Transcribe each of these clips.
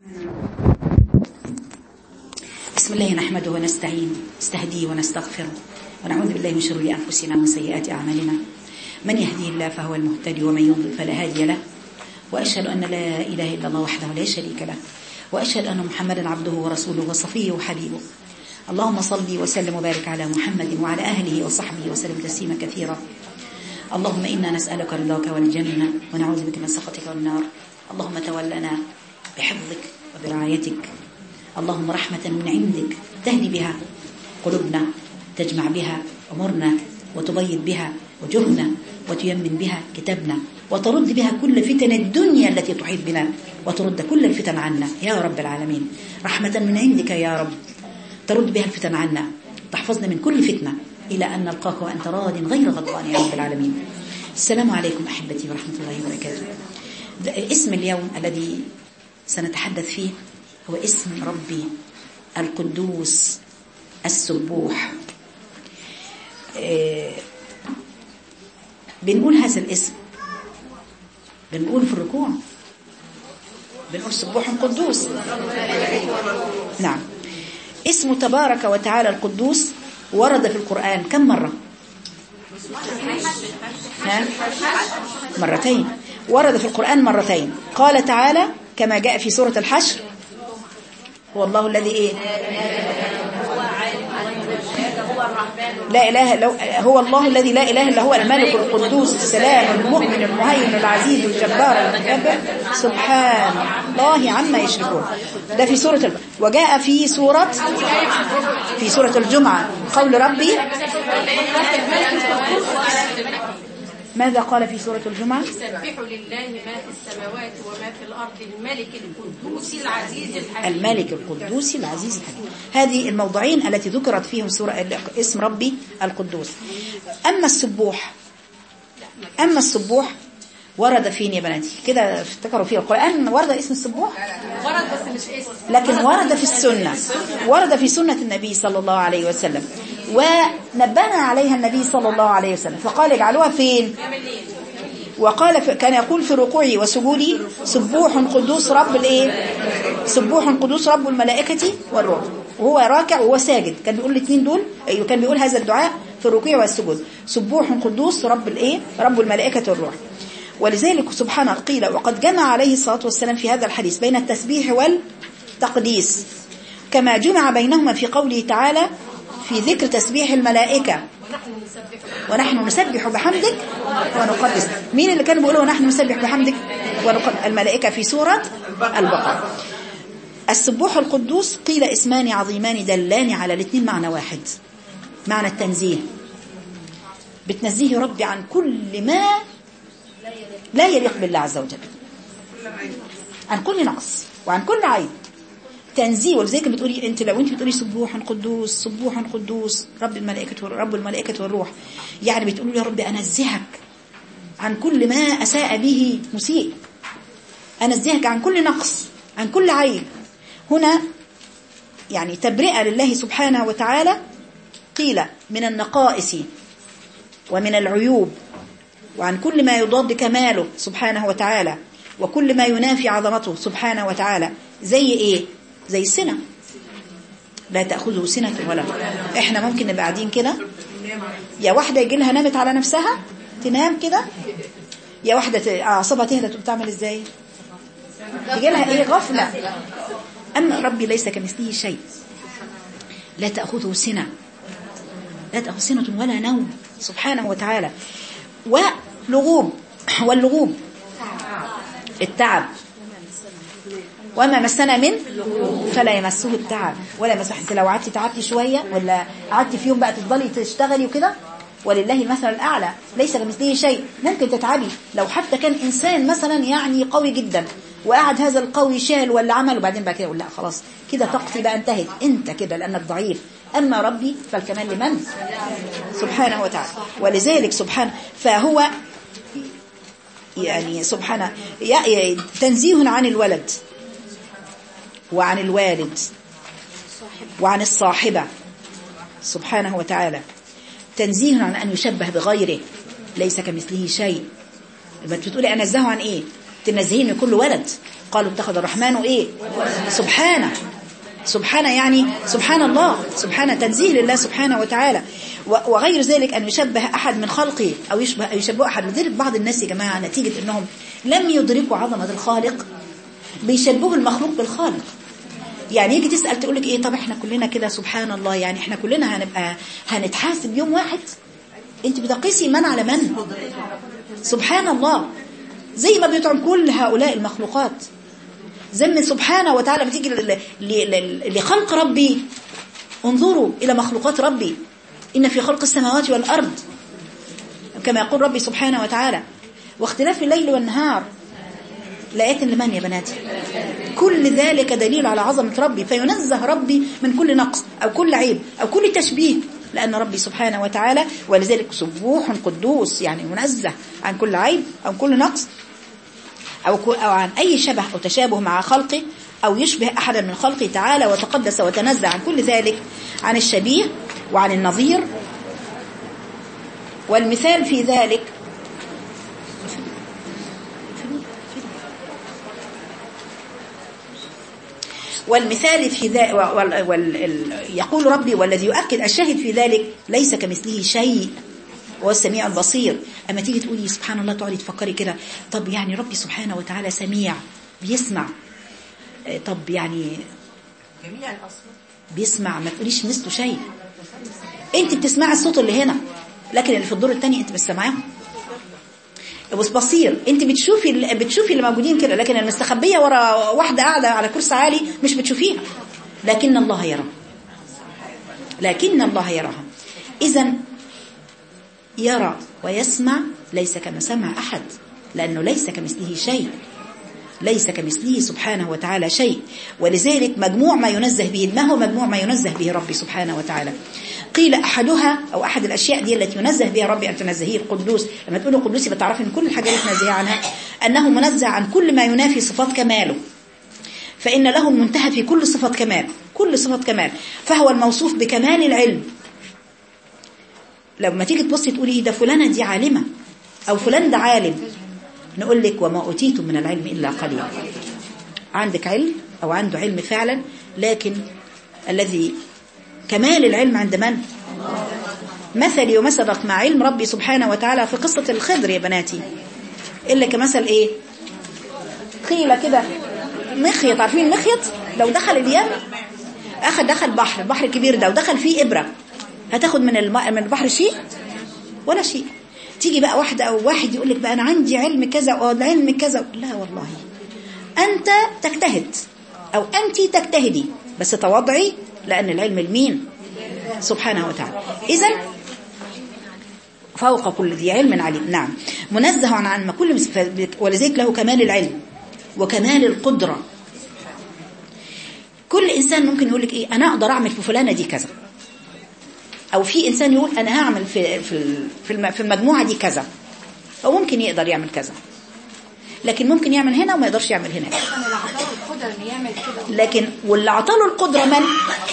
بسم الله نحمده ونستعين نستهديه ونستغفره ونعوذ بالله من شرور أنفسنا ومن سيئات أعمالنا. من يهديه الله فهو المهتدي ومن يضلل فلا هادي له، وأشهد أن لا إله إلا الله وحده لا شريك له، وأشهد أن محمدا عبده ورسوله وصفيه وحبيبه. اللهم صل وسلم وبارك على محمد وعلى أهله وصحبه وسلم تسليما كثيرا. اللهم إنا نسألك رضاك والجنة ونعوذ بك من سخطك والنار. اللهم تولنا بحفظك وبرعايتك. اللهم رحمة من عندك تهدي بها قلوبنا، تجمع بها أمورنا، وتبيض بها وجهنا، وتيمن بها كتابنا، وترد بها كل فتن الدنيا التي تحيط بنا، وترد كل الفتن عنا يا رب العالمين. رحمة من عندك يا رب ترد بها الفتن عنا، تحفظنا من كل فتنة إلى أن نلقاك وأنت راض غير غضبان يا رب العالمين. السلام عليكم أحبتي ورحمة الله وبركاته. اسم اليوم الذي سنتحدث فيه هو اسم ربي القدوس السبوح. بنقول هذا الاسم، بنقول في الركوع بنقول سبوح قدوس. نعم، اسم تبارك وتعالى القدوس ورد في القرآن كم مرة؟ مرتين. ورد في القرآن مرتين. قال تعالى كما جاء في سورة الحشر: هو الله الذي ايه؟ لا اله هو الله الذي لا اله الا هو الملك القدوس السلام المؤمن المهيمن العزيز الجبار المتكبر سبحان الله عما يشركون. ده في سورة وجاء في سورة الجمعة قول ربي. ماذا قال في سورة الجمعة؟ يسبح لله ما في السماوات وما في الأرض الملك القدوس العزيز الحكيم. الملك القدوس العزيز الحكيم. هذه الموضعين التي ذكرت فيهم سورة اسم ربي القدوس. أما السبوح ورد فين يا بناتي؟ كده افتكروا فيه القرآن ورد اسم السبوح؟ ورد بس مش اسم، لكن ورد في السنة، ورد في سنة النبي صلى الله عليه وسلم، ونبهنا عليها النبي صلى الله عليه وسلم فقال اجعلوها فين؟ وقال كان يقول في ركوعي وسجودي: سبوح قدوس رب الايه؟ سبوح قدوس رب الملائكة والروح. وهو راكع وهو ساجد كان بيقول الاثنين دول، كان بيقول هذا الدعاء في الركوع والسجود: سبوح قدوس رب الايه؟ رب الملائكة والروح. ولذلك سبحانه قيل وقد جمع عليه الصلاة والسلام في هذا الحديث بين التسبيح والتقديس، كما جمع بينهما في قوله تعالى في ذكر تسبيح الملائكة: ونحن نسبح بحمدك ونقدس. مين اللي كانوا بيقولوا ونحن نسبح بحمدك ونقدس؟ الملائكة في سورة البقرة. السبوح القدوس قيل اسمان عظيمان دلان على الاثنين معنى واحد، معنى التنزيه. بتنزيه ربي عن كل ما لا يليق بالله عز وجل، عن كل نقص وعن كل عيب، تنزيه. ولذلك بتقولي انت لو انت بتقولي سبوح قدوس سبوح قدوس رب الملائكة والروح، يعني بتقولي يا رب انزهك عن كل ما اساء به مسيء، انزهك عن كل نقص عن كل عيب. هنا يعني تبرئة لله سبحانه وتعالى قيل من النقائص ومن العيوب، وعن كل ما يضاد كماله سبحانه وتعالى، وكل ما ينافي عظمته سبحانه وتعالى. زي ايه؟ زي السنة، لا تأخذه سنة ولا نوم. احنا ممكن نبقى قاعدين كده، يا واحدة يجي لها نامت على نفسها تنام كده، يا واحدة أعصابها تهدى تقوم تعمل ازاي؟ يجي لها ايه؟ غفلة. أما ربي ليس كمثله شيء، لا تأخذه سنة، لا تأخذ سنة ولا نوم سبحانه وتعالى. واللغوب التعب، وما مسنا من فلا يمسه التعب ولا يمسه. انت لو قعدتي تعبتي شويه ولا قعدتي في يوم بقى تفضلي تشتغلي وكده، ولله المثل الاعلى ليس كمثله شيء. ممكن تتعبي لو حتى كان انسان مثلا يعني قوي جدا، وقعد هذا القوي شال ولا عمل، وبعدين بقى كده يقول لا خلاص كده طاقتي بقى انتهت، انت كده لانك ضعيف. اما ربي فالكمال لمن؟ سبحانه وتعالى. ولذلك سبحانه فهو يعني سبحانه تنزيه عن الولد وعن الوالد وعن الصاحبة سبحانه وتعالى، تنزيه عن أن يشبه بغيره، ليس كمثله شيء. يبقى بتقولي أنزهه عن إيه؟ تنزهين من كل ولد. قالوا اتخذ الرحمن ايه؟ سبحانه. سبحانه يعني سبحان الله، سبحانه تنزيه لله سبحانه وتعالى. وغير ذلك أن يشبه أحد من خلقه أو يشبه أحد. لذلك بعض الناس يا جماعة نتيجة أنهم لم يدركوا عظمة الخالق بيشبهوا المخلوق بالخالق. يعني يجي تسأل تقول لك إيه، طب إحنا كلنا كده سبحان الله، يعني إحنا كلنا هنتحاسب يوم واحد. أنت بتقيسي من على من؟ سبحان الله. زي ما بيطعم كل هؤلاء المخلوقات، زي سبحانه وتعالى بتيجي لخلق ربي. انظروا إلى مخلوقات ربي، إن في خلق السماوات والأرض كما يقول ربي سبحانه وتعالى واختلاف الليل والنهار لآيات لمن يا بناتي؟ كل ذلك دليل على عظمة ربي. فينزه ربي من كل نقص أو كل عيب أو كل تشبيه، لأن ربي سبحانه وتعالى ولذلك سبوح قدوس، يعني منزه عن كل عيب أو كل نقص أو عن أي شبه أو تشابه مع خلقه أو يشبه أحدا من خلقه تعالى وتقدس وتنزه عن كل ذلك، عن الشبيه وعن النظير. والمثال في ذلك يقول ربي والذي يؤكد الشاهد في ذلك ليس كمثله شيء وهو السميع البصير. أما تيجي تقولي سبحان الله تقعدي تفكري كده، طب يعني ربي سبحانه وتعالى سميع بيسمع، طب يعني جميع الأصوات بيسمع، ما تقوليش مثله شيء. انت بتسمعي الصوت اللي هنا، لكن اللي في الدور الثاني انت مش سامعاهم. بصير، انت بتشوفي اللي موجودين كده، لكن المستخبيه ورا واحده قاعده على كرسي عالي مش بتشوفيها، لكن الله يراها. لكن الله يراها. اذا يرى ويسمع ليس كما سمع احد، لانه ليس كمثله شيء، ليس كمثله سبحانه وتعالى شيء. ولذلك مجموع ما ينزه به، ما هو مجموع ما ينزه به ربي سبحانه وتعالى؟ قيل أحدها أو أحد الأشياء دي التي ينزه بها ربي أن تنزهيه القدوس. لما تقولوا قدوسي بتعرفي أن كل الحاجات اللي تنزهيه عنها أنه منزه عن كل ما ينافي صفات كماله، فإن له المنتهى في كل صفة كمال، كل صفة كمال، فهو الموصوف بكمال العلم. لما تيجي تبصي تقولي ده فلانة دي عالمة أو فلان ده عالم، نقول لك وما أوتيتم من العلم إلا قليلا. عندك علم أو عنده علم فعلا، لكن الذي كمال العلم عند من؟ مثلي ومثلك مع علم ربي سبحانه وتعالى في قصة الخضر يا بناتي إلا كمثل إيه؟ قيل كده مخيط، عارفين المخيط؟ لو دخل اليم دخل بحر كبير ده ودخل فيه إبرة، هتاخد من البحر شيء ولا شيء. تيجي بقى واحدة أو واحد يقول لك بقى أنا عندي علم كذا أو علم كذا، لا والله، أنت تجتهد أو أنت تجتهدي، بس تواضعي، لأن العلم المين؟ سبحانه وتعالى. إذن فوق كل ذي علم عليم. نعم، منزه عن كل، ولذلك له كمال العلم وكمال القدرة. كل إنسان ممكن يقول لك إيه، أنا أقدر أعمل في فلانة دي كذا، أو في إنسان يقول أنا هعمل في المجموعة دي كذا، أو ممكن يقدر يعمل كذا، لكن ممكن يعمل هنا وما يقدرش يعمل هنا. لكن واللي عطاله القدرة من؟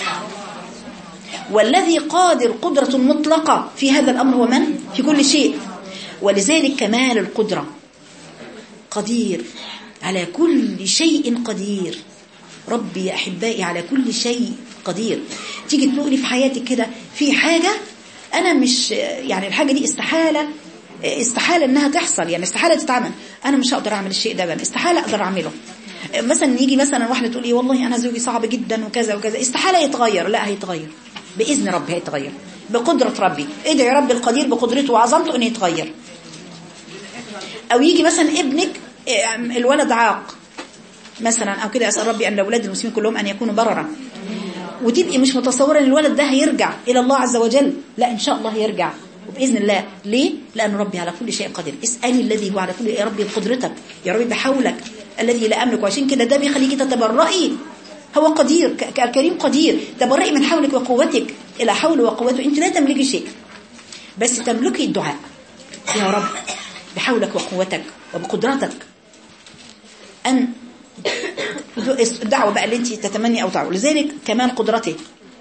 والذي قادر قدرة مطلقة في هذا الأمر هو من؟ في كل شيء. ولذلك كمال القدرة، قدير على كل شيء، قدير ربي يا أحبائي على كل شيء قدير. تيجي تقولي في حياتك كده في حاجة أنا مش، يعني الحاجة دي استحالة إنها تحصل، يعني استحالة تتعمل، أنا مش هقدر أعمل الشيء ده، بقى استحالة أقدر أعمله. مثلا يجي مثلا واحدة تقول لي والله أنا زوجي صعب جدا وكذا وكذا، استحالة يتغير، لا هيتغير بإذن ربي، هيتغير بقدرة ربي. ادعي رب القدير بقدرته وعظمته أن يتغير. أو يجي مثلا ابنك الولد عاق مثلا أو كده، أسأل ربي أن أولاد المسلمين كلهم أن يكونوا بررا، وتبقي مش متصورة أن الولد ده هيرجع إلى الله عز وجل، لا إن شاء الله يرجع وبإذن الله. ليه؟ لأن ربي على كل شيء قدير. اسألي الذي هو على كل، يا ربي بقدرتك، يا ربي بحولك الذي لا أملك. وعشان كده ده بيخليكي تتبرئي، هو قدير، الكريم قدير، تبرئي من حولك وقوتك إلى حول وقوته. أنت لا تملكي شيء، بس تملكي الدعاء، يا رب بحولك وقوتك وبقدرتك أن الدعوة بقى اللي أنت تتمني أو تعوى. لذلك كمان قدرته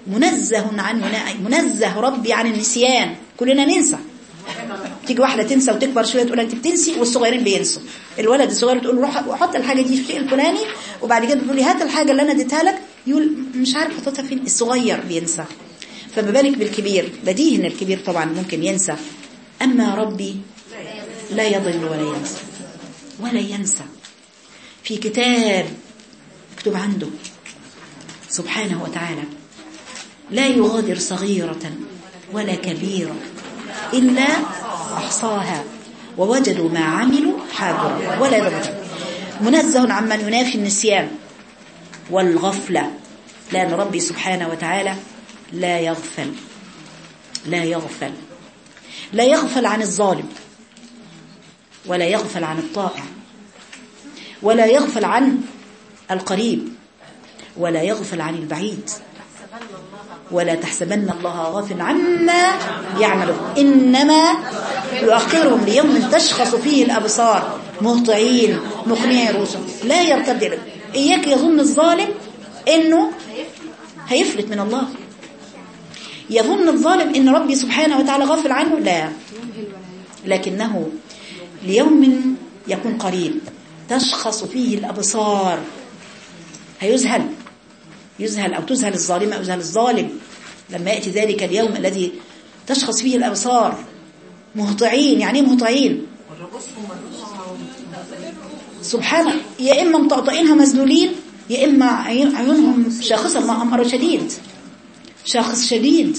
منزه ربي عن النسيان. كلنا ننسى، تيجي واحدة تنسى وتكبر شوية تقول أنت بتنسي، والصغيرين بينسوا، الولد الصغير تقول له روح وحط الحاجه دي في الشيء الفلاني، وبعد كده تقول لي هات الحاجه اللي انا اديتها لك، يقول مش عارف حطيتها فين. الصغير بينسى، فما بالك بالكبير؟ بديهي ان الكبير طبعا ممكن ينسى، اما ربي لا يضل ولا ينسى ولا ينسى. في كتاب مكتوب عنده سبحانه وتعالى لا يغادر صغيرة ولا كبيرة إلا أحصاها ووجدوا ما عملوا حاضرا ولا يضل. منزه عمن ينافي النسيان والغفلة، لأن ربي سبحانه وتعالى لا يغفل لا يغفل لا يغفل عن الظالم، ولا يغفل عن الطائع، ولا يغفل عن القريب، ولا يغفل عن البعيد. ولا تحسبن الله غافل عما يعملون إنما يؤخرهم ليوم تشخص فيه الأبصار مهطعين مقنعي رؤوسهم لا يرتد إليهم. إياك يظن الظالم إنه هيفلت من الله، يظن الظالم إن ربي سبحانه وتعالى غافل عنه، لا، لكنه ليوم يكون قريب تشخص فيه الأبصار. هيذهل أو تذهل الظالمة أو يذهل الظالم لما يأتي ذلك اليوم الذي تشخص فيه الأبصار مهطعين. يعني ايه مهطعين؟ سبحانه، يا إما مطقطقينها مذلولين، يا إما عيونهم شاخصة، أمر شديد، شاخص شديد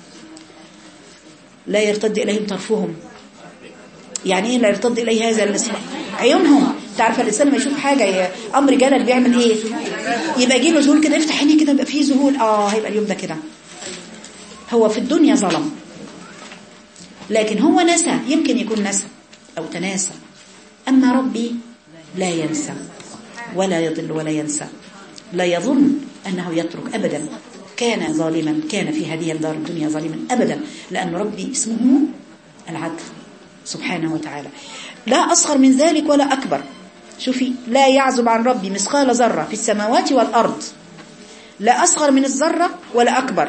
لا يرتد إليهم طرفهم. يعني ايه لا يرتد إليه هذا الاسم؟ عيونهم. تعرف الإنسان لما يشوف حاجة أمر جلل بيعمل إيه؟ يبقى يجيله ذهول كده، يفتح عينيه كده يبقى فيه ذهول. هيبقى اليوم ده كده. هو في الدنيا ظلم، لكن هو نسى، يمكن يكون نسى أو تناسى. أما ربي لا ينسى ولا يضل ولا ينسى، لا يظن أنه يترك أبدا. كان ظالما، كان في هذه الدار الدنيا ظالما أبدا، لأن ربي اسمه العدل سبحانه وتعالى، لا أصغر من ذلك ولا أكبر. شوفي، لا يعزب عن ربي مثقال ذرة في السماوات والأرض، لا أصغر من الذرة ولا أكبر.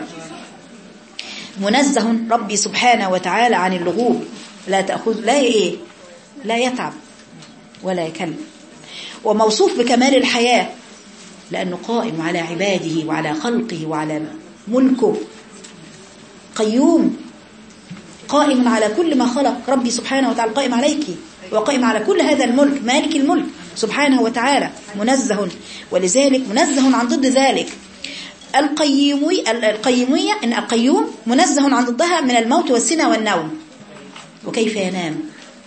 منزه ربي سبحانه وتعالى عن اللغوب، لا تأخذ لا يتعب ولا يكل. وموصوف بكمال الحياة، لأنه قائم على عباده وعلى خلقه وعلى ملكه، قيوم قائم على كل ما خلق. ربي سبحانه وتعالى قائم عليك وقائم على كل هذا الملك، مالك الملك سبحانه وتعالى، منزه. ولذلك منزه عن ضد ذلك. القيومية إن القيوم منزه عن ضدها من الموت والسنة والنوم. وكيف ينام؟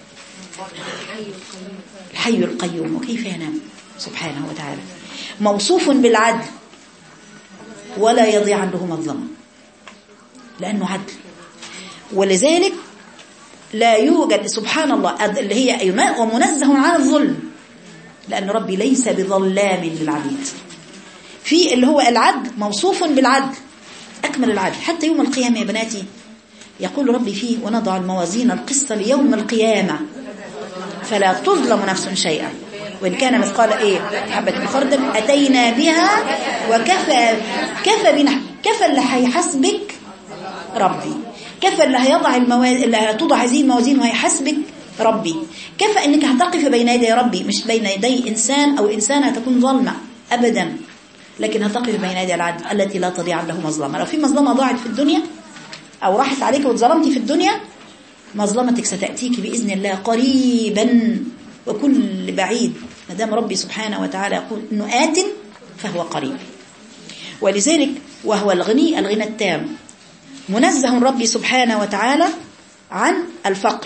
الحي القيوم، وكيف ينام سبحانه وتعالى. موصوف بالعدل، ولا يضيع عنه مظلمة، لأنه عدل. ولذلك لا يوجد سبحان الله اللي هي ومنزه عن الظلم، لأن ربي ليس بظلام للعبيد. في اللي هو العدل، موصوف بالعدل أكمل العدل. حتى يوم القيامة يا بناتي يقول ربي فيه ونضع الموازين القسط ليوم القيامة فلا تظلم نفس شيئا وإن كان مثقال حبة خردل أتينا بها كفى بنا. كفى اللي هيحاسبك ربي، كفى اللي هيضع اللي هتوضع هذه الموازين وهيحاسبك ربي، كفى انك هتقف بين يدي ربي، مش بين يدي انسان او انسانه تكون ظلمه ابدا، لكن هتقف بين يدي العدل التي لا تضيع له مظلمه. لو في مظلمه ضاعت في الدنيا او راحت عليك واتظلمتي في الدنيا، مظلمتك ستاتيك باذن الله قريبا وكل بعيد، ما دام ربي سبحانه وتعالى يقول انه آت فهو قريب. ولذلك وهو الغني الغنى التام، منزه ربي سبحانه وتعالى عن الفقر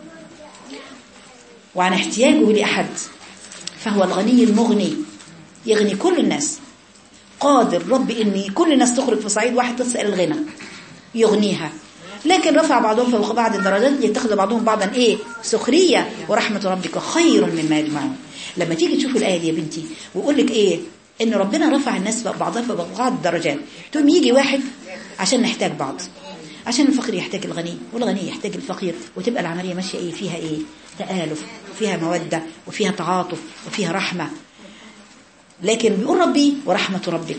وعن احتياجه لأحد، فهو الغني المغني يغني كل الناس. قادر ربي ان كل الناس تخرج في صعيد واحد تسأل الغنى يغنيها، لكن رفع بعضهم فوق بعض الدرجات يتخذ بعضهم بعضا سخرية، ورحمة ربك خير مما يجمعون. لما تيجي تشوف الآية دي يا بنتي ويقول لك ان ربنا رفع الناس بعضها فوق بعض الدرجات، تقوم يجي واحد عشان نحتاج بعض، عشان الفقير يحتاج الغني والغني يحتاج الفقير، وتبقى العملية ماشية فيها تآلف، وفيها مودة، وفيها تعاطف، وفيها رحمة. لكن بيقول ربي ورحمة ربك،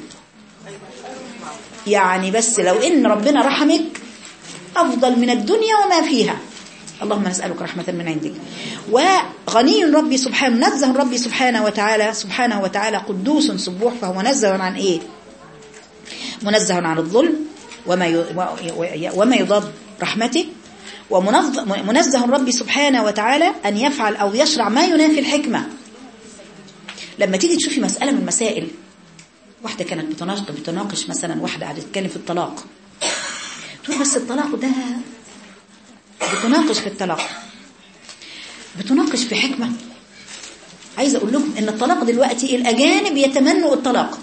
يعني بس لو ان ربنا رحمك أفضل من الدنيا وما فيها، اللهم نسألك رحمة من عندك. وغني ربي سبحانه، منزه ربي سبحانه وتعالى قدوس سبوح، فهو منزه عن ايه؟ منزه عن الظلم وما يضاد رحمته، ومنزه ربي سبحانه وتعالى أن يفعل أو يشرع ما ينافي الحكمة. لما تيجي تشوفي مسألة من المسائل، واحدة كانت بتناقش مثلا، واحدة قاعدة تتكلم في الطلاق، تقول بس الطلاق ده، بتناقش في الطلاق، بتناقش في حكمة. عايزة أقول لكم إن الطلاق دلوقتي الأجانب يتمنوا الطلاق،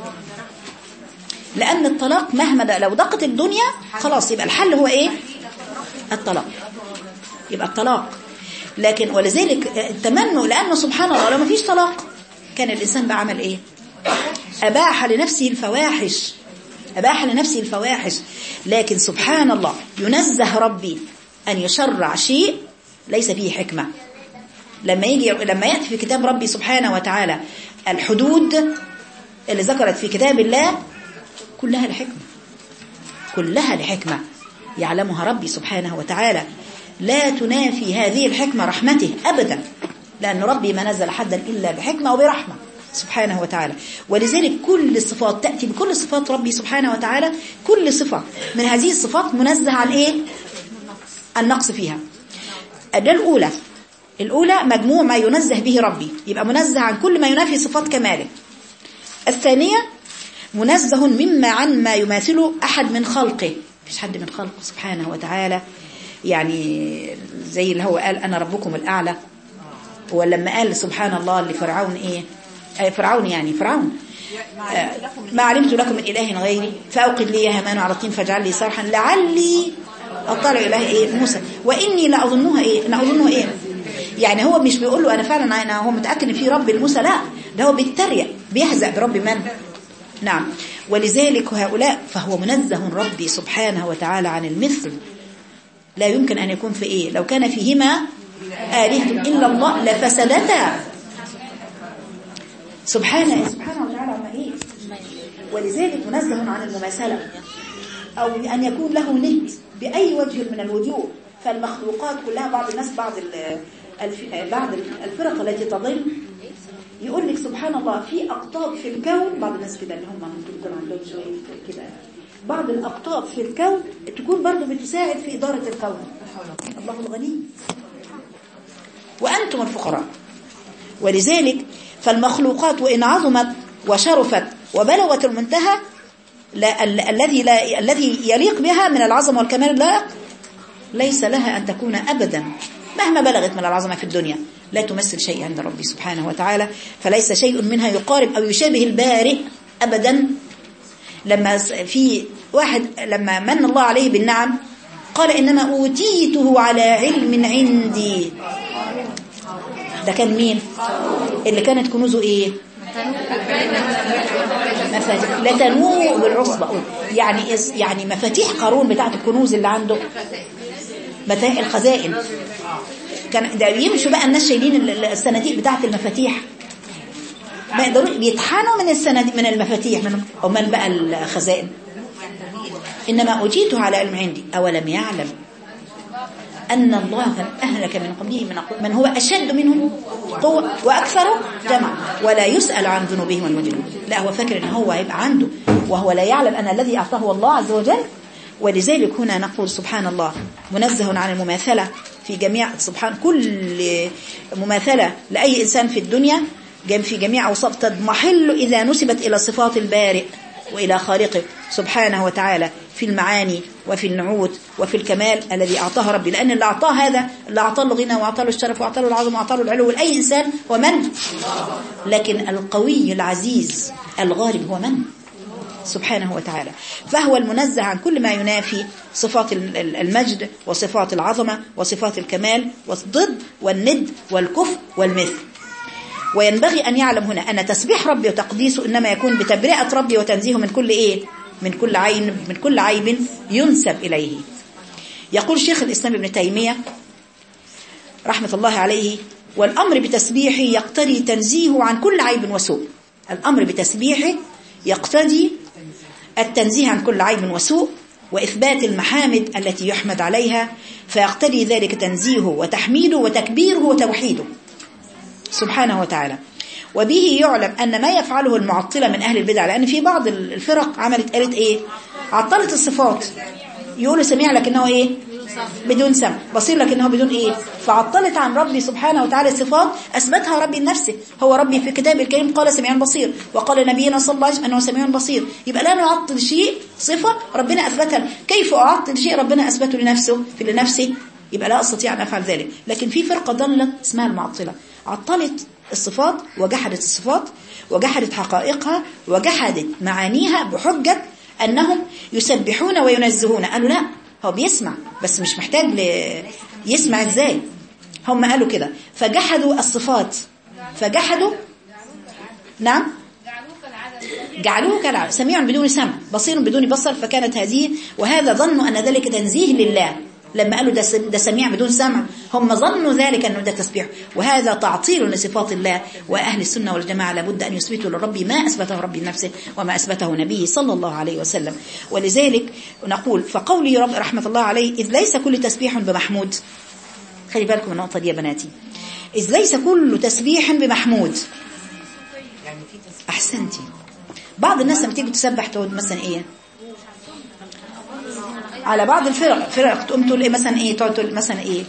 لأن الطلاق مهما لو ضاقت الدنيا خلاص يبقى الحل هو إيه؟ الطلاق، يبقى الطلاق. لكن ولذلك تمنوا، لأنه سبحان الله لو ما فيش طلاق كان الإنسان بقى عمل إيه؟ أباح لنفسه الفواحش، أباح لنفسه الفواحش. لكن سبحان الله ينزه ربي أن يشرع شيء ليس فيه حكمة. لما يأتي في كتاب ربي سبحانه وتعالى الحدود اللي ذكرت في كتاب الله كلها لحكمة، كلها لحكمة يعلمها ربي سبحانه وتعالى، لا تنافي هذه الحكمة رحمته أبدا، لأن ربي ما نزل حدا إلا بحكمة وبرحمة سبحانه وتعالى. ولذلك كل الصفات تأتي بكل صفات ربي سبحانه وتعالى، كل صفة من هذه الصفات منزه عن إيه؟ النقص فيها. الأولى مجموع ما ينزه به ربي، يبقى منزه عن كل ما ينافي صفات كماله. الثانية منزه عن ما يماثله أحد من خلقه، مفيش حد من خلقه سبحانه وتعالى، يعني زي اللي هو قال أنا ربكم الأعلى. ولما قال سبحان الله لفرعون إيه؟ فرعون ما علمت لكم من إله غيري فأوقد لي يا هامان على الطين فاجعل لي صرحا لعلي أطلع إله إيه؟ موسى وإني لأظنه إيه؟ يعني هو مش بيقول له أنا فعلا هو متأكد إن في رب الموسى، لا، ده هو بيتريق بيهزأ برب من؟ نعم. ولذلك هؤلاء فهو منزه ربي سبحانه وتعالى عن المثل، لا يمكن أن يكون في إيه؟ لو كان فيهما آلهة إلا الله لفسدتا، سبحانه وتعالى عما إيه. ولذلك منزه عن المماثلة أو أن يكون له ند بأي وجه من الوجوه. فالمخلوقات كلها، بعض الناس بعض الفرق التي تضل يقول لك سبحان الله في أقطاب في الكون، بعض الناس كده اللي هم ممكن يكون عندهم شوية كده، بعض الأقطاب في الكون تكون برضو بتساعد في إدارة الكون. الله الغني وأنتم الفقراء. ولذلك فالمخلوقات وإن عظمت وشرفت وبلغت المنتهى الذي يليق بها من العظمة والكمال، لا ليس لها أن تكون أبدا مهما بلغت من العظمة في الدنيا، لا تمثل شيء عند ربي سبحانه وتعالى. فليس شيء منها يقارب أو يشابه البارئ أبدا. لما في واحد لما من الله عليه بالنعم قال إنما أوتيته على علم عندي، ده كان مين؟ اللي كانت كنوزه إيه؟ مفاتيح لا تنوء بالعصبة، يعني مفاتيح قارون بتاعت الكنوز اللي عنده، متاع الخزائن. كان ده يمشوا بقى الناس شايلين الصناديق بتاعت المفاتيح، ما يقدروا بيطحنوا من الصناديق من المفاتيح، من امال بقى الخزائن. انما اوتيته على علم عندي اولم يعلم ان الله قد اهلك من قبله من هو اشد منهم قوه واكثر جمع ولا يسأل عن ذنوبهم المجرمون. لا، هو فاكر ان هو هيبقى عنده، وهو لا يعلم ان الذي اعطاه الله عز وجل. ولذلك هنا نقول سبحان الله منزه عن المماثلة في جميع، سبحان كل مماثلة لأي إنسان في الدنيا في جميع أوصاف تضمحل إذا نسبت إلى صفات البارئ وإلى خالقه سبحانه وتعالى في المعاني وفي النعوت وفي الكمال الذي أعطاه ربي. لأن اللي أعطاه هذا، اللي أعطاه له غنى وأعطاه له الشرف وأعطاه له العظم وأعطاه له العلو لأي إنسان هو من؟ لكن القوي العزيز الغالب هو من؟ سبحانه وتعالى. فهو المنزه عن كل ما ينافي صفات المجد وصفات العظمة وصفات الكمال والضد والند والكفر والمثل. وينبغي أن يعلم هنا أن تسبيح ربي وتقديسه إنما يكون بتبرئة ربي وتنزيهه من كل إيه؟ من كل عيب ينسب إليه. يقول شيخ الإسلام ابن تيمية رحمة الله عليه: والأمر بتسبيحه يقتضي تنزيهه عن كل عيب وسوء. الأمر بتسبيحه يقتضي التنزيه عن كل عيب وسوء، وإثبات المحامد التي يحمد عليها، فيقتضي ذلك تنزيهه وتحميده وتكبيره وتوحيده سبحانه وتعالى. وبه يعلم أن ما يفعله المعطلة من أهل البدع، لأن في بعض الفرق قالت إيه؟ عطلت الصفات، يقول سميع لكنه إيه؟ بدون سمع، بصير لكنه بدون إيه؟ فعطلت عن ربي سبحانه وتعالى الصفات أثبتها ربي لنفسه. هو ربي في كتاب الكريم قال سميع بصير، وقال نبينا صلى الله عليه وسلم أنه سميع بصير. يبقى لا نعطل شيء صفة ربنا أثبتها، كيف أعطل شيء ربنا أثبته لنفسه؟ يبقى لا أستطيع أن أفعل ذلك. لكن في فرقة ضلت اسمها المعطلة، عطلت الصفات وجحدت الصفات وجحدت حقائقها وجحدت معانيها بحجة أنهم يسبحون وينزهون. قالوا لا، هو بيسمع بس مش محتاج يسمع ازاي. هم قالوا كده فجحدوا الصفات، فجحدوا نعم جعلوه كالعدم، سميع بدون سمع، بصير بدون بصر. فكانت هذه، وهذا ظنوا أن ذلك تنزيه لله. لما قالوا ده سميع بدون سمع، هم ظنوا ذلك أنه ده تسبيح، وهذا تعطيل لصفات الله. وأهل السنة والجماعة لابد أن يثبتوا للرب ما أثبته ربي لنفسه وما أثبته نبيه صلى الله عليه وسلم. ولذلك نقول فقولي رب رحمة الله عليه إذ ليس كل تسبيح بمحمود. خلي بالكم من النقطة دي يا بناتي، إذ ليس كل تسبيح بمحمود. أحسنتي. بعض الناس لما تيجي تسبح تقول مثلا إيه على بعض الفرق تقوم تقول إيه مثلا إيه، تقعد تقول مثلا إيه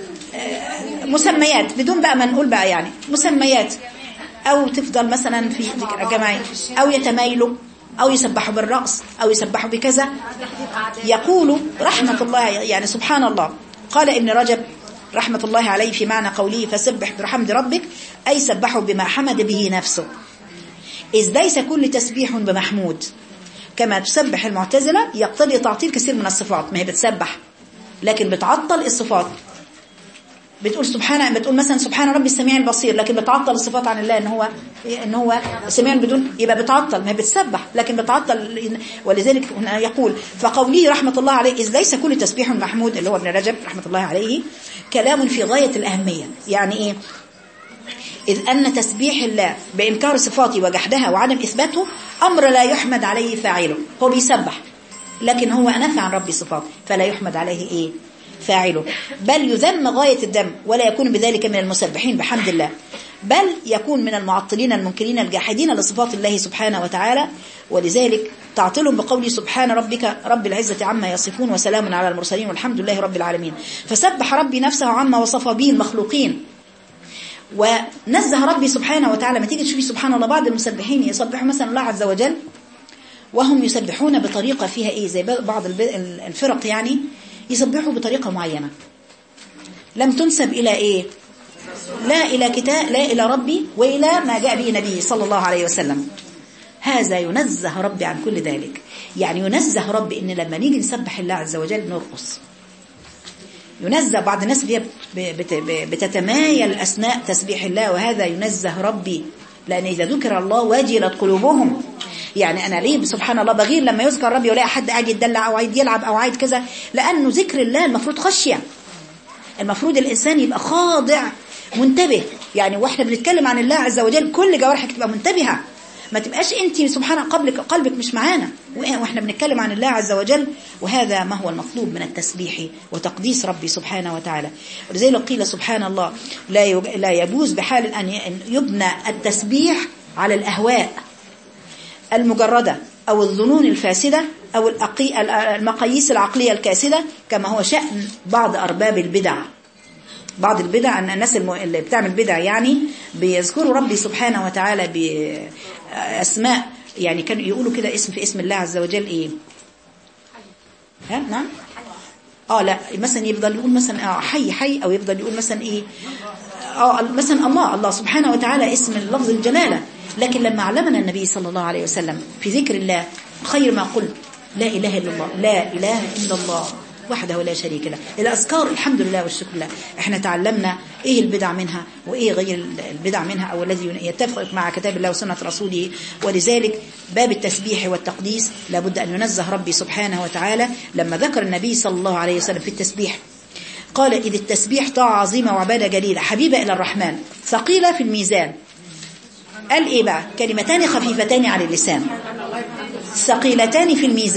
مسميات بدون بقى ما نقول بقى يعني مسميات، أو تفضل مثلا في ذكر جماعي، أو يتمايلوا، أو يسبحوا بالرأس، أو يسبحوا بكذا. يقول رحمة الله يعني سبحان الله، قال ابن رجب رحمة الله عليه في معنى قوله فسبح بحمد ربك، أي سبحوا بما حمد به نفسه. إذ ليس كل تسبيح بمحمود كما تسبح المعتزلة، يقتضي تعطيل كثير من الصفات. ما هي بتسبح لكن بتعطل الصفات، بتقول بتقول مثلا سبحان ربي السميع البصير، لكن بتعطل الصفات عن الله ان هو سميع بدون، يبقى بتعطل. ما هي بتسبح لكن بتعطل. ولذلك يقول فقوله رحمة الله عليه إذ ليس كل تسبيح محمود، اللي هو ابن رجب رحمة الله عليه، كلام في غاية الأهمية. يعني إيه؟ إذ أن تسبيح الله بإنكار صفاته وجحدها وعدم إثباته أمر لا يحمد عليه فاعله. هو بيسبح لكن هو نفى عن ربي صفات، فلا يحمد عليه إيه؟ فاعله، بل يذم غاية الذم، ولا يكون بذلك من المسبحين بحمد الله، بل يكون من المعطلين المنكرين الجاحدين لصفات الله سبحانه وتعالى. ولذلك تعطلهم بقوله سبحان ربك رب العزة عما يصفون وسلام على المرسلين والحمد لله رب العالمين. فسبح ربي نفسه عما وصف به المخلوقين، ونزه ربي سبحانه وتعالى. ما تيجي تشوفي سبحان الله بعض المسبحين يسبحوا مثلا الله عز وجل وهم يسبحون بطريقة فيها إيه، زي بعض الفرق يعني يسبحوا بطريقة معينة لم تنسب إلى إيه، لا إلى كتاب، لا إلى ربي وإلى ما جاء به نبي صلى الله عليه وسلم. هذا ينزه ربي عن كل ذلك. يعني ينزه ربي إن لما نيجي نسبح الله عز وجل نرقص، ينزه. بعض الناس بتتمايل أثناء تسبيح الله، وهذا ينزه ربي، لأن إذا ذكر الله وجلت قلوبهم. يعني أنا ليه سبحان الله بغير لما يذكر ربي ولا حد قاعد يتدلع أو عايد يلعب أو عايد كذا، لأنه ذكر الله المفروض خشية، المفروض الإنسان يبقى خاضع منتبه. يعني وإحنا بنتكلم عن الله عز وجل كل جوارحك تبقى منتبهة، ما تبقاش أنت سبحان قلبك مش معانا وإحنا بنتكلم عن الله عز وجل. وهذا ما هو المطلوب من التسبيح وتقديس ربي سبحانه وتعالى. ولذلك قيل سبحان الله لا يجوز بحال أن يبنى التسبيح على الأهواء المجردة أو الظنون الفاسدة أو المقاييس العقلية الكاسدة، كما هو شأن بعض أرباب البدع. بعض البدع أن الناس اللي بتعمل بدع يعني بيذكروا ربي سبحانه وتعالى بأسماء، يعني كانوا يقولوا كده اسم في اسم الله عز وجل إيه، ها نعم لا مثلا يفضل يقول مثلا حي، أو يفضل يقول مثلا إيه مثلا الله سبحانه وتعالى اسم اللفظ الجلالة. لكن لما علمنا النبي صلى الله عليه وسلم في ذكر الله خير ما قل لا إله إلا الله، لا إله إلا الله وحده لا شريك له، الأذكار الحمد لله والشكر لله. احنا تعلمنا ايه البدع منها وايه غير البدع منها، او الذي يتفق مع كتاب الله وسنة رسوله. ولذلك باب التسبيح والتقديس لابد أن ينزه ربي سبحانه وتعالى. لما ذكر النبي صلى الله عليه وسلم في التسبيح قال إذ التسبيح طاعة عظيمة وعبادة جليلة حبيبة إلى الرحمن ثقيلة في الميزان. قال إيه بقى؟ كلمتان خفيفتان على اللسان ثقيلتان في الميزان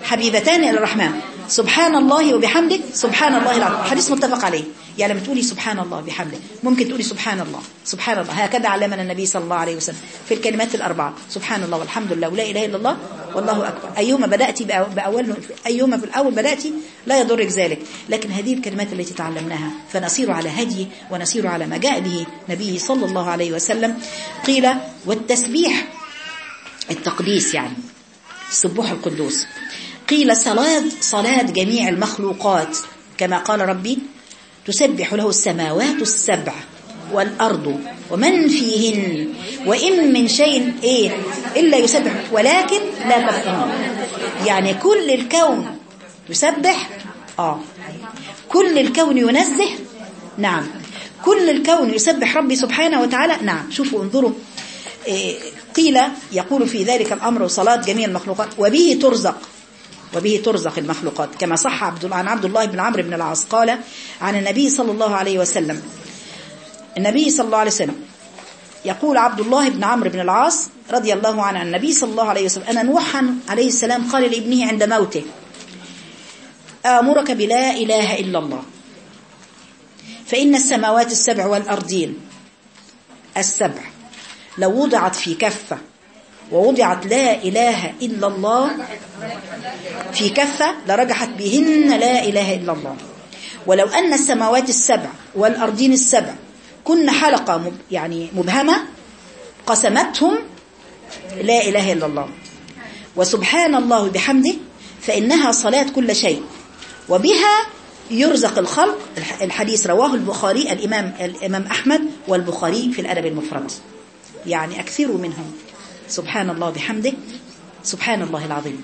حبيبتان إلى الرحمن، سبحان الله وبحمده سبحان الله العظيم، حديث متفق عليه. يعني لما تقولي سبحان الله بحمده ممكن تقولي سبحان الله سبحان الله، هكذا علمنا النبي صلى الله عليه وسلم في الكلمات الأربعة، سبحان الله والحمد لله ولا إله إلا الله والله أكبر. أيهما بدأتي أيهما في الأول بدأتي لا يضرك ذلك، لكن هذه الكلمات التي تعلمناها فنسير على هديه ونسير على ما جاء به نبيه صلى الله عليه وسلم. قيل والتسبيح التقديس يعني السبوح القدوس. قيل صلاة جميع المخلوقات كما قال ربي تسبح له السماوات السبع والأرض ومن فيهن وإن من شيء إلا يسبح ولكن لا تفقهون. يعني كل الكون يسبح، كل الكون ينزه، نعم كل الكون يسبح ربي سبحانه وتعالى، نعم. شوفوا انظروا، قيل يقول في ذلك الأمر صلاة جميع المخلوقات وبه ترزق المخلوقات، كما صح عن عبد الله بن عمرو بن العاص قال عن النبي صلى الله عليه وسلم، النبي صلى الله عليه وسلم يقول عبد الله بن عمرو بن العاص رضي الله عنه عن النبي صلى الله عليه وسلم أن نوحا عليه السلام قال لابنه عند موته آمرك بلا إله إلا الله، فإن السماوات السبع والأرضين السبع لو وضعت في كفة ووضعت لا إله إلا الله في كفة لرجحت بهن لا إله إلا الله، ولو أن السماوات السبع والأرضين السبع كن حلقة يعني مبهمة قسمتهم لا إله إلا الله، وسبحان الله بحمده فإنها صلاة كل شيء وبها يرزق الخلق. الحديث رواه البخاري الإمام أحمد والبخاري في الأدب المفرد. يعني أكثروا منهم سبحان الله بحمده سبحان الله العظيم،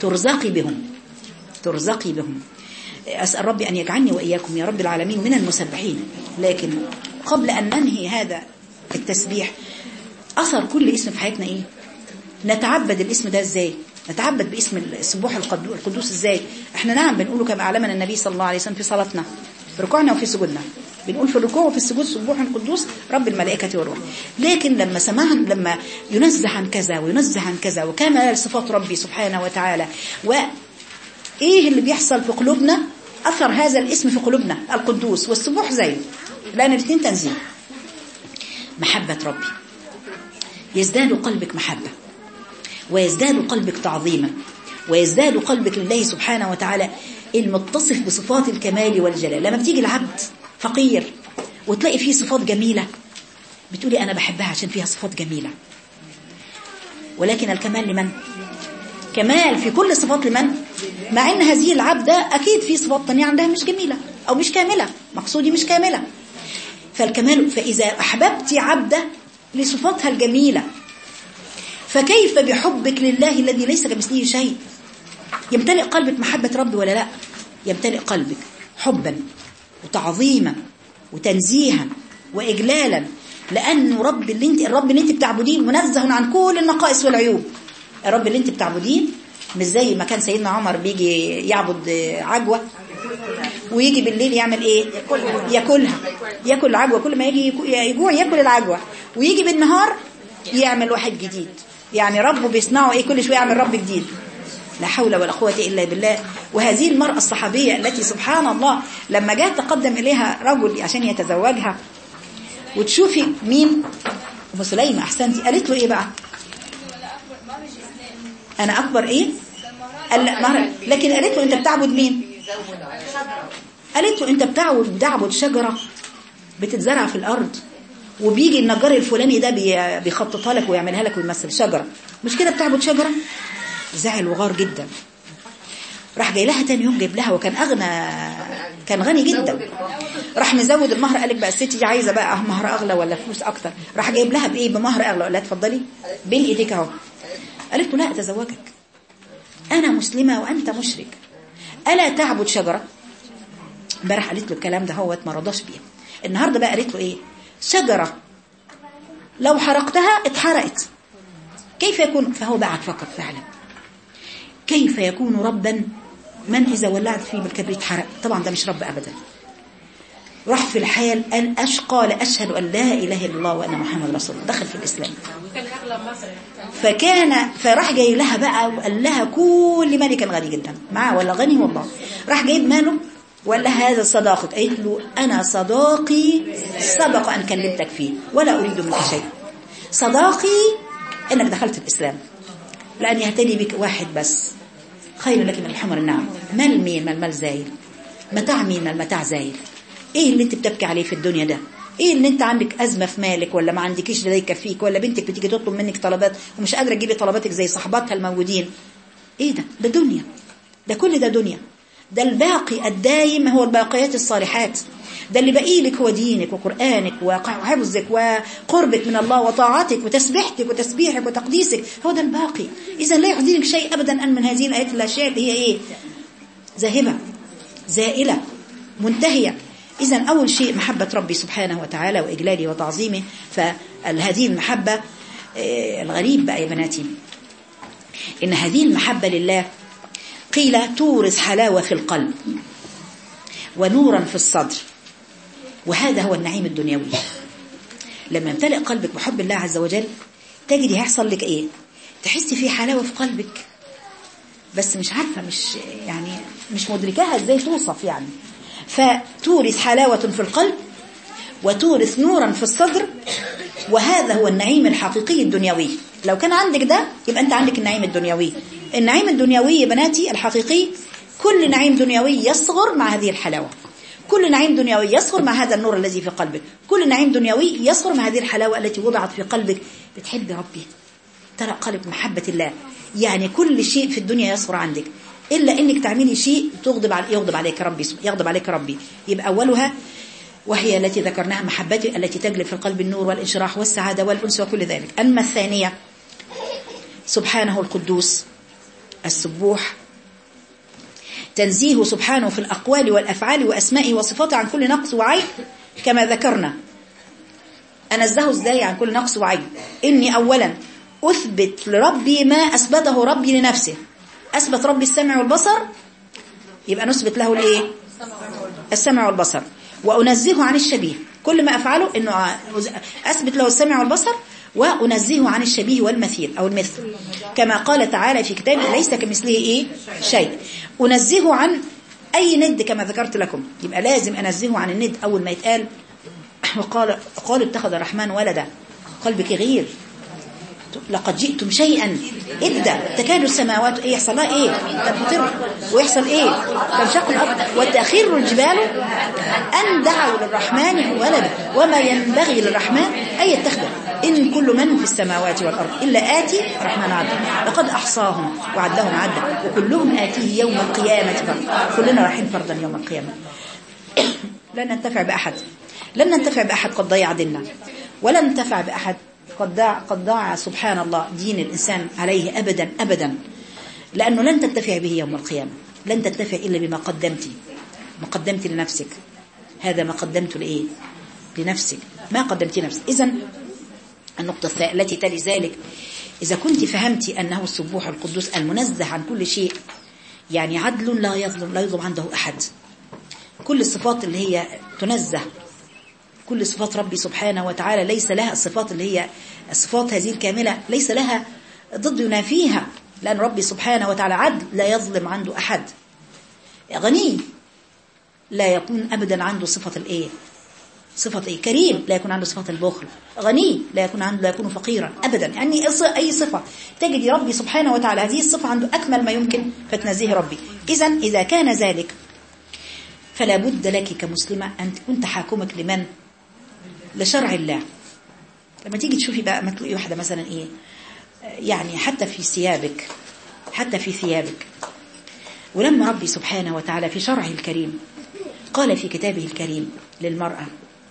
ترزقي بهم. أسأل ربي أن يجعلني وإياكم يا رب العالمين من المسبحين. لكن قبل أن ننهي هذا التسبيح، أثر كل اسم في حياتنا إيه؟ نتعبد الاسم ده إزاي؟ نتعبد باسم السبوح القدوس إزاي؟ إحنا نعم بنقوله كما علمنا النبي صلى الله عليه وسلم في صلاتنا، في ركوعنا وفي سجودنا، بنقول في الركوع وفي السجود سبوح قدوس رب الملائكة والروح. لكن لما ينزه عن كذا وينزه عن كذا وكما صفات ربي سبحانه وتعالى، وإيه اللي بيحصل في قلوبنا؟ أثر هذا الاسم في قلوبنا القدوس والسبوح زيه، لأن الاثنين تنزيه. محبة ربي، يزداد قلبك محبة ويزداد قلبك تعظيما ويزداد قلبك لله سبحانه وتعالى المتصف بصفات الكمال والجلال. لما بتيجي العبد فقير وتلاقي فيه صفات جميلة بتقولي أنا بحبها عشان فيها صفات جميلة، ولكن الكمال لمن؟ كمال في كل صفات لمن؟ مع أن هذه العبدة أكيد في صفات تانية عندها مش جميلة أو مش كاملة، مقصودي مش كاملة. فالكمال، فإذا أحببت عبدة لصفاتها الجميلة فكيف بحبك لله الذي ليس كمثله شيء؟ يمتلئ قلبك محبة ربي ولا لا؟ يمتلئ قلبك حبا وتعظيما وتنزيها وإجلالا، لأنه الرب اللي انت بتعبديه منزه عن كل النقائص والعيوب. الرب اللي انت بتعبديه مش زي ما كان سيدنا عمر بيجي يعبد عجوة ويجي بالليل يعمل ايه؟ ياكل العجوة، كل ما يجي يجوع ياكل العجوة، ويجي بالنهار يعمل واحد جديد. يعني ربه بيصنعه ايه؟ كل شوية يعمل رب جديد. لا حول ولا قوة إلا بالله. وهذه المرأة الصحابية التي سبحان الله لما جاء تقدم إليها رجل عشان يتزوجها، وتشوفي مين؟ أم سليمة، أحسنتي. قالت له إيه بقى؟ أنا أكبر إيه؟ لكن قالت له أنت بتعبد مين؟ قالت له أنت بتعبد شجرة بتتزرع في الأرض، وبيجي النجار الفلاني ده بيخططها لك ويعملها لك ويمثل شجرة، مش كده بتعبد شجرة؟ زعل وغار جدا. راح جاي لها تاني يوم جايب لها، وكان كان غني جدا، راح مزود المهر. قالك بقى الست دي عايزه بقى مهر اغلى ولا فلوس اكتر؟ راح جايب لها بايه؟ بمهر اغلى. قال لها اتفضلي بين ايديك اهو. قالت له لا اتزوجك، انا مسلمه وانت مشرك، الا تعبد شجره؟ امبارح قالت له الكلام ده هوت ما رضاش بيه. النهارده بقى قالت له ايه؟ شجره لو حرقتها اتحرقت، كيف يكون؟ فهو بقى فكر فعلا كيف يكون ربا من إذا ولعت فيه بالكبريت حرق؟ طبعا ده مش رب أبدا. راح في الحال قال أشهد أن لا إله إلا الله وأن محمد رسول الله، دخل في الإسلام. فراح جاي لها بقى وقال لها كل مالي كان غني جدا معاه ولا غني والله، راح جايب ماله وقال لها هذا صداقك، قالت له أنا صداقي سبق أن كلمتك فيه ولا أريد منك شيء، صداقي أنك دخلت الإسلام، لأن يهتدي بك واحد بس خير لك من الحمر النعم. مال مين؟ ما المال زايل، متاع مين؟ ما المتاع زايل. ايه اللي انت بتبكي عليه في الدنيا ده؟ ايه اللي انت عندك ازمه في مالك ولا ما عندكيش ده يكفيك، ولا بنتك بتيجي تطلب منك طلبات ومش قادره تجيبي طلباتك زي صحباتها الموجودين؟ ايه ده دنيا، ده كل ده دنيا. ده الباقي الدايم هو الباقيات الصالحات، ده اللي باقي لك هو دينك وقرآنك وحفظك وقربك من الله وطاعتك وتسبيحتك وتسبيحك وتقديسك، هو ده الباقي. إذا لا يحزنك شيء أبدا أن من هذه الآيات الأشياء اللي هي إيه؟ ذاهبة زائلة منتهية. إذا أول شيء محبة ربي سبحانه وتعالى وإجلاله وتعظيمه. فهذه المحبة الغريب بقى يا بناتي إن هذه المحبة لله قيل تورث حلاوة في القلب ونورا في الصدر، وهذا هو النعيم الدنيوي. لما يمتلئ قلبك بحب الله عز وجل تجد هيحصل لك ايه؟ تحسي في حلاوة في قلبك، بس مش عارفة، مش مدركاها ازاي توصف يعني. فتورث حلاوة في القلب وتورث نورا في الصدر، وهذا هو النعيم الحقيقي الدنيوي. لو كان عندك ده يبقى انت عندك النعيم الدنيوي. النعيم الدنيوي يا بناتي الحقيقي، كل نعيم دنيوي يصغر مع هذه الحلاوة، كل نعيم دنيوي يصغر مع هذا النور الذي في قلبك، كل نعيم دنيوي يصغر مع هذه الحلاوة التي وضعت في قلبك. بتحب ربي، ترى قلب محبة الله، يعني كل شيء في الدنيا يصغر عندك إلا إنك تعملي شيء يغضب عليك ربي. يبقى أولها وهي التي ذكرناها محبتي التي تجلب في القلب النور والانشراح والسعادة والأنس وكل ذلك. أما الثانية سبحانه القدوس السبوح، تنزيه سبحانه في الأقوال والأفعال وأسمائه وصفاته عن كل نقص وعيب كما ذكرنا. أنزهه ازاي عن كل نقص وعيب؟ إني أولا أثبت لربي ما أثبته ربي لنفسه. أثبت ربي السمع والبصر، يبقى نثبت له الإيه؟ السمع والبصر. وأنزهه عن الشبيه، كل ما أفعله إنه أثبت له السمع والبصر وأنزهه عن الشبيه والمثيل أو المثل، كما قال تعالى في كتابه ليس كمثله إيه؟ شيء. أنزهه عن أي ند كما ذكرت لكم، يبقى لازم أنزهه عن الند. أول ما يتقال قالوا اتخذ الرحمن ولدا، قلبك غير، لقد جئتم شيئا إبدا، تكاد السماوات إيه يحصل لها إيه؟ تنفطر، ويحصل إيه؟ تنشق الأرض وتخر الجبال أن دعوا للرحمن ولدا وما ينبغي للرحمن أن يتخذ إن كل من في السماوات والأرض إلا آتي الرحمن عبدا لقد أحصاهم وعدهم عدا وكلهم آتيه يوم القيامة فردا. كلنا رايحين فردا يوم القيامة. لن ننتفع بأحد قد ضيع ديننا، ولن ننتفع بأحد قد ضاع سبحان الله دين الإنسان عليه أبدا أبدا، لأنه لن تنتفع به يوم القيامة، لن تنتفع إلا بما قدمت لنفسك. هذا ما قدمت لإيه؟ لنفسك، ما قدمت لنفسك. إذن النقطة التي تلي ذلك، إذا كنت فهمت أنه السبوح القدوس المنزه عن كل شيء، يعني عدل لا يظلم عنده أحد، كل الصفات اللي هي تنزه، كل صفات ربي سبحانه وتعالى ليس لها الصفات اللي هي الصفات هذه الكاملة ليس لها ضد ينافيها، لأن ربي سبحانه وتعالى عدل لا يظلم عنده أحد، غني لا يكون أبدا عنده صفة الإيه؟ صفة إيه؟ كريم لا يكون عنده صفة البخل، غني لا يكون فقيرا أبدا. يعني أي صفة تجد ربي سبحانه وتعالى هذه الصفة عنده أكمل ما يمكن فتنزيه ربي. إذا كان ذلك فلا بد لك كمسلمة أن تكون تحاكمك لمن؟ لشرع الله. لما تيجي تشوفي بقى ما تلاقي واحدة مثلا إيه يعني حتى في ثيابك، ولما ربي سبحانه وتعالى في شرعه الكريم قال في كتابه الكريم للمرأة،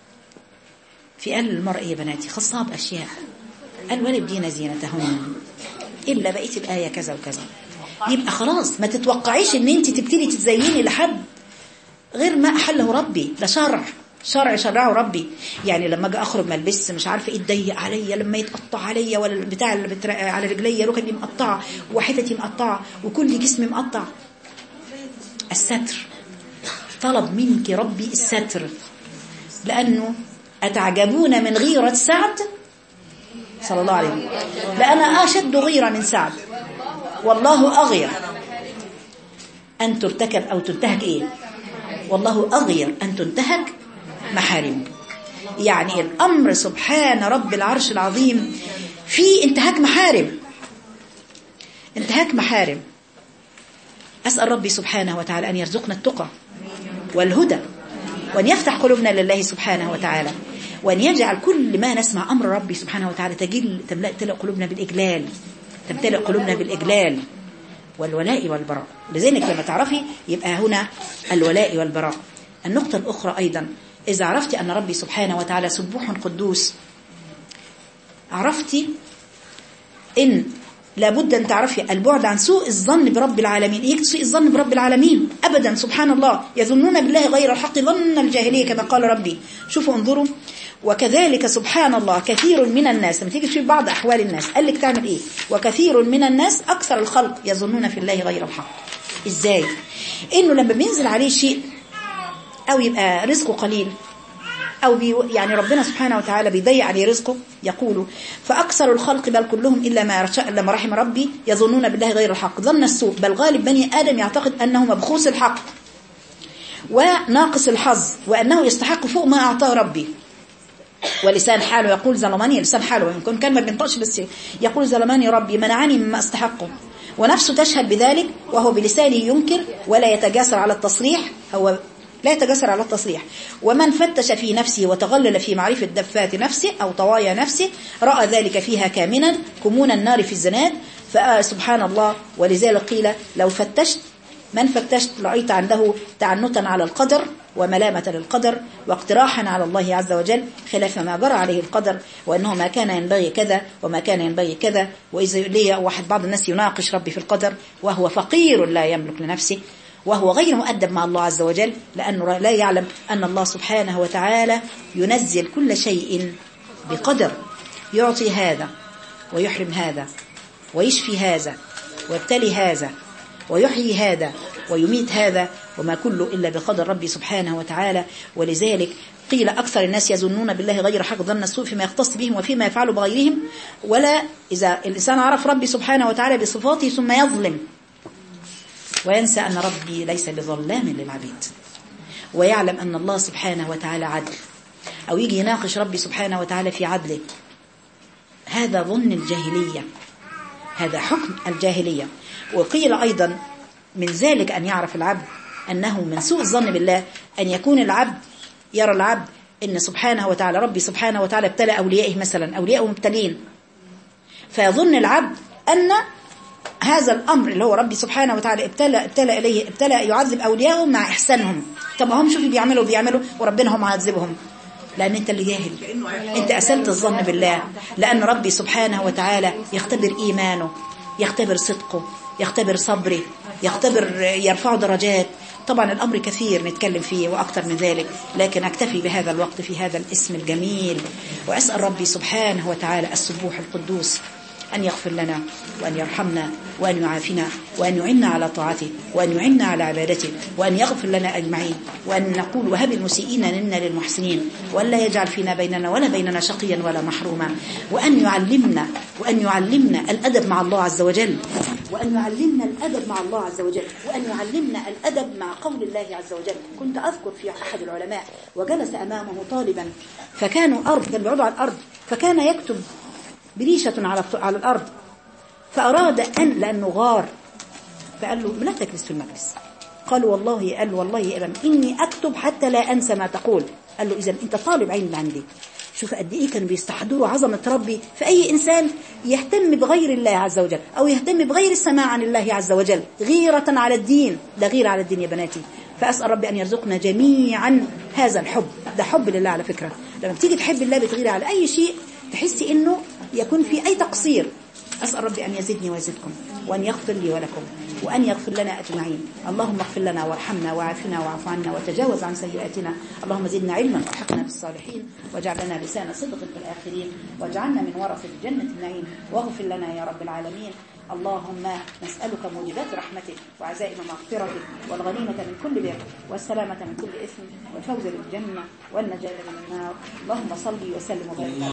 قال للمرأة يا بناتي خصها بأشياء، قال ولا يبدين زينتهن إلا بقيت الآية كذا وكذا. يبقى خلاص ما تتوقعيش ان انت تبتدي تتزيني لحد غير ما أحله ربي، ده شرع شرعه ربي. يعني لما اجي اخرج ما البس مش عارفه ايه تضيق عليا، لما يتقطع عليا ولا البتاع اللي على رجليا ركبي مقطعه وحتتي مقطعه وكل جسمي مقطع. الستر طلب منك ربي الستر، لأنه أتعجبون من غيرة سعد صلى الله عليه وسلم، لأنا أشد غيرة من سعد، والله أغير أن ترتكب أو تنتهك إيه، والله أغير أن تنتهك محارمه. يعني الأمر سبحان رب العرش العظيم في انتهاك محارم، انتهاك محارم. أسأل ربي سبحانه وتعالى أن يرزقنا التقى والهدى، وأن يفتح قلوبنا لله سبحانه وتعالى، وأن يجعل كل ما نسمع أمر ربي سبحانه وتعالى تملأ قلوبنا بالإجلال، تمتلئ قلوبنا بالإجلال والولاء والبراء. لذلك لما تعرفي يبقى هنا الولاء والبراء. النقطة الأخرى أيضا، إذا عرفت أن ربي سبحانه وتعالى سبوح قدوس، عرفتي إن لابد أن تعرفي البعد عن سوء الظن برب العالمين. إيه سوء الظن برب العالمين؟ أبدا، سبحان الله، يظنون بالله غير الحق ظن الجاهلية كما قال ربي. شوفوا انظروا، وكذلك سبحان الله كثير من الناس، لما تيجي تشوف بعض أحوال الناس قال لك تعمل إيه؟ وكثير من الناس أكثر الخلق يظنون في الله غير الحق. إزاي؟ إنه لما بينزل عليه شيء أو يبقى رزقه قليل، أو يعني ربنا سبحانه وتعالى بيضيع عليه رزقه، يقول فأكثر الخلق بل كلهم إلا ما رحم ربي يظنون بالله غير الحق ظن السوء، بل غالب بني آدم يعتقد أنه مبخوس الحق وناقص الحظ، وأنه يستحق فوق ما أعطاه ربي. ولسان حاله يقول ظلمني، لسان حاله يمكن كان ما بينطقش بس يقول ظلمني ربي منعني مما استحقه، ونفسه تشهد بذلك، وهو بلسانه ينكر ولا يتجاسر على التصريح، هو لا يتجسر على التصريح. ومن فتش في نفسه وتغلل في معرفة دفات نفسه أو طوايا نفسه رأى ذلك فيها كامنا كمون النار في الزناد. فسبحان الله، ولذلك قيل لو فتشت من فتشت رأيت عنده تعنتا على القدر وملامة للقدر واقتراحا على الله عز وجل خلاف ما جرى عليه القدر، وأنه ما كان ينبغي كذا وما كان ينبغي كذا. وإذا لي بعض الناس يناقش ربي في القدر وهو فقير لا يملك لنفسه، وهو غير مؤدب مع الله عز وجل، لأنه لا يعلم أن الله سبحانه وتعالى ينزل كل شيء بقدر، يعطي هذا ويحرم هذا ويشفي هذا ويبتلي هذا ويحيي هذا ويميت هذا، وما كله إلا بقدر ربي سبحانه وتعالى. ولذلك قيل أكثر الناس يظنون بالله غير حق ظن السوء فيما يختص بهم وفيما يفعل بغيرهم. ولا إذا الإنسان عرف ربي سبحانه وتعالى بصفاته ثم يظلم وينسى أن ربي ليس بظلام للعبيد، ويعلم أن الله سبحانه وتعالى عدل، أو يجي يناقش ربي سبحانه وتعالى في عدله، هذا ظن الجاهلية، هذا حكم الجاهلية. وقيل أيضا من ذلك أن يعرف العبد أنه من سوء الظن بالله أن يكون العبد يرى العبد أن سبحانه وتعالى ربي سبحانه وتعالى ابتلى أوليائه، مثلا أولياءه مبتلين، فيظن العبد أن هذا الأمر اللي هو ربي سبحانه وتعالى ابتلى يعذب أولياءه مع إحسانهم. طب هم شوفوا بيعملوا وربنا هم عذبهم، لأن أنت اللي جاهل، أنت أسلت الظن بالله. لأن ربي سبحانه وتعالى يختبر إيمانه، يختبر صدقه، يختبر صبره، يرفع درجات. طبعا الأمر كثير نتكلم فيه وأكثر من ذلك، لكن أكتفي بهذا الوقت في هذا الاسم الجميل. وأسأل ربي سبحانه وتعالى السبوح القدوس أن يغفر لنا وأن يرحمنا وأن يعافنا وأن يعنا على طاعته وأن يعنا على عبادته وأن يغفر لنا أجمعين، وأن نقول وهب المسيئين منا للمحسنين، وأن لا يجعل فينا بيننا ولا بيننا شقيا ولا محروما، وأن يعلمنا الأدب مع الله عز وجل، وأن يعلمنا الأدب مع الله عز وجل، وأن يعلمنا الأدب مع قول الله عز وجل. كنت أذكر في أحد العلماء وجلس أمامه طالبا، فكانوا كانوا بيقعدوا على الأرض، فكان يكتب بريشة على الأرض، فأراد لأنه غار، فقال له لا تجلس في المجلس. قال والله يا إمام إني أكتب حتى لا أنسى ما تقول. قال له إذن أنت طالب علم عندي. شوف قد إيه كانوا بيستحضروا عظمة ربي. فأي إنسان يهتم بغير الله عز وجل أو يهتم بغير السماع عن الله عز وجل غيرة على الدين، ده غير على الدين يا بناتي. فأسأل ربي أن يرزقنا جميعا هذا الحب، ده حب لله على فكرة. لما بتيجي تحب الله بتغير على أي شيء تحسي إنه يكون في أي تقصير. أسأل ربي أن يزدني ويزدكم، وأن يغفر لي ولكم، وأن يغفر لنا أجمعين. اللهم اغفر لنا وارحمنا وعافنا واعف عنا وتجاوز عن سيئاتنا. اللهم زدنا علما والحقنا بالصالحين، واجعل لنا لسان صدق في الآخرين، واجعلنا من ورثة جنة النعيم، واغفر لنا يا رب العالمين. اللهم نسألك موجبات رحمتك وعزائم مغفرتك والغنيمة من كل بر والسلامة من كل إثم والفوز بالجنة والنجاة من النار. اللهم صل وسلم وبارك